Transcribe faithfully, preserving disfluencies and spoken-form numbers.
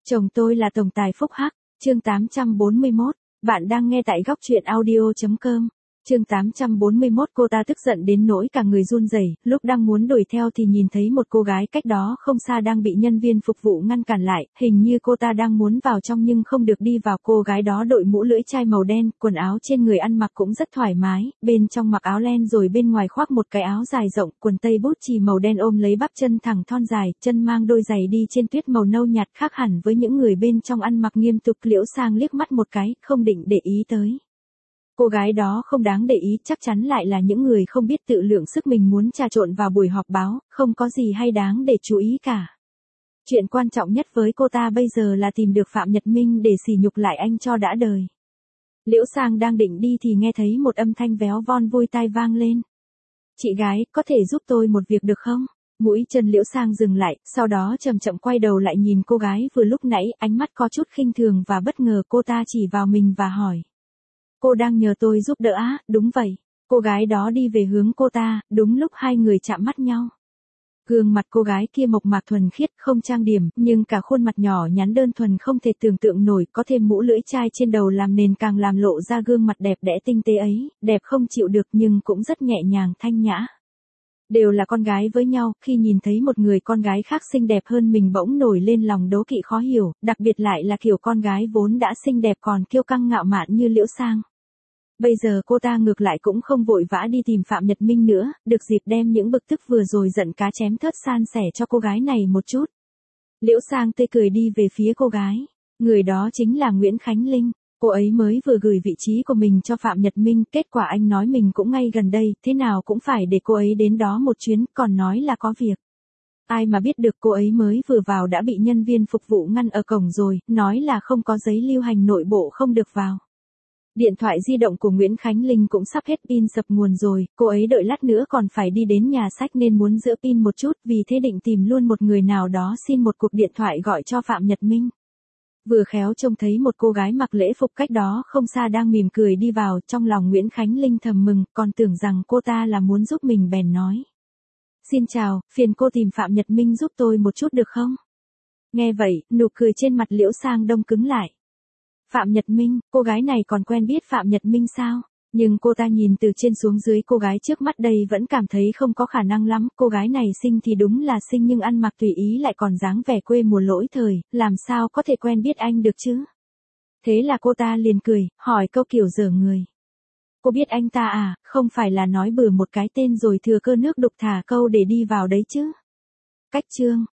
Chồng tôi là tổng tài phúc hắc, chương tám trăm bốn mươi mốt, bạn đang nghe tại góc truyện audio.com. Chương tám trăm bốn mươi mốt cô ta tức giận đến nỗi cả người run rẩy, lúc đang muốn đuổi theo thì nhìn thấy một cô gái cách đó không xa đang bị nhân viên phục vụ ngăn cản lại, hình như cô ta đang muốn vào trong nhưng không được đi vào. Cô gái đó đội mũ lưỡi chai màu đen, quần áo trên người ăn mặc cũng rất thoải mái, bên trong mặc áo len rồi bên ngoài khoác một cái áo dài rộng, quần tây bút chì màu đen ôm lấy bắp chân thẳng thon dài, chân mang đôi giày đi trên tuyết màu nâu nhạt, khác hẳn với những người bên trong ăn mặc nghiêm túc. Liễu Sang liếc mắt một cái, không định để ý tới. Cô gái đó không đáng để ý, chắc chắn lại là những người không biết tự lượng sức mình muốn trà trộn vào buổi họp báo, không có gì hay đáng để chú ý cả. Chuyện quan trọng nhất với cô ta bây giờ là tìm được Phạm Nhật Minh để sỉ nhục lại anh cho đã đời. Liễu Sang đang định đi thì nghe thấy một âm thanh véo von vui tai vang lên. Chị gái, có thể giúp tôi một việc được không? Mũi chân Liễu Sang dừng lại, sau đó chậm chậm quay đầu lại nhìn cô gái vừa lúc nãy, ánh mắt có chút khinh thường và bất ngờ. Cô ta chỉ vào mình và hỏi. Cô đang nhờ tôi giúp đỡ á? Đúng vậy. Cô gái đó đi về hướng cô ta, đúng lúc hai người chạm mắt nhau. Gương mặt cô gái kia mộc mạc thuần khiết, không trang điểm, nhưng cả khuôn mặt nhỏ nhắn đơn thuần không thể tưởng tượng nổi, có thêm mũ lưỡi chai trên đầu làm nền càng làm lộ ra gương mặt đẹp đẽ tinh tế ấy, đẹp không chịu được nhưng cũng rất nhẹ nhàng thanh nhã. Đều là con gái với nhau, khi nhìn thấy một người con gái khác xinh đẹp hơn mình bỗng nổi lên lòng đố kỵ khó hiểu, đặc biệt lại là kiểu con gái vốn đã xinh đẹp còn kiêu căng ngạo mạn như Liễu Sang. Bây giờ cô ta ngược lại cũng không vội vã đi tìm Phạm Nhật Minh nữa, được dịp đem những bực tức vừa rồi giận cá chém thớt san sẻ cho cô gái này một chút. Liễu Sang tươi cười đi về phía cô gái. Người đó chính là Nguyễn Khánh Linh. Cô ấy mới vừa gửi vị trí của mình cho Phạm Nhật Minh, kết quả anh nói mình cũng ngay gần đây, thế nào cũng phải để cô ấy đến đó một chuyến, còn nói là có việc. Ai mà biết được cô ấy mới vừa vào đã bị nhân viên phục vụ ngăn ở cổng rồi, nói là không có giấy lưu hành nội bộ không được vào. Điện thoại di động của Nguyễn Khánh Linh cũng sắp hết pin sập nguồn rồi, cô ấy đợi lát nữa còn phải đi đến nhà sách nên muốn giữ pin một chút, vì thế định tìm luôn một người nào đó xin một cuộc điện thoại gọi cho Phạm Nhật Minh. Vừa khéo trông thấy một cô gái mặc lễ phục cách đó không xa đang mỉm cười đi vào, trong lòng Nguyễn Khánh Linh thầm mừng, còn tưởng rằng cô ta là muốn giúp mình bèn nói. Xin chào, phiền cô tìm Phạm Nhật Minh giúp tôi một chút được không? Nghe vậy, nụ cười trên mặt Liễu Sang đông cứng lại. Phạm Nhật Minh, cô gái này còn quen biết Phạm Nhật Minh sao? Nhưng cô ta nhìn từ trên xuống dưới cô gái trước mắt đây vẫn cảm thấy không có khả năng lắm, cô gái này xinh thì đúng là xinh nhưng ăn mặc tùy ý lại còn dáng vẻ quê mùa lỗi thời, làm sao có thể quen biết anh được chứ? Thế là cô ta liền cười, hỏi câu kiểu dở người. Cô biết anh ta à, không phải là nói bừa một cái tên rồi thừa cơ nước đục thả câu để đi vào đấy chứ? Cách chương.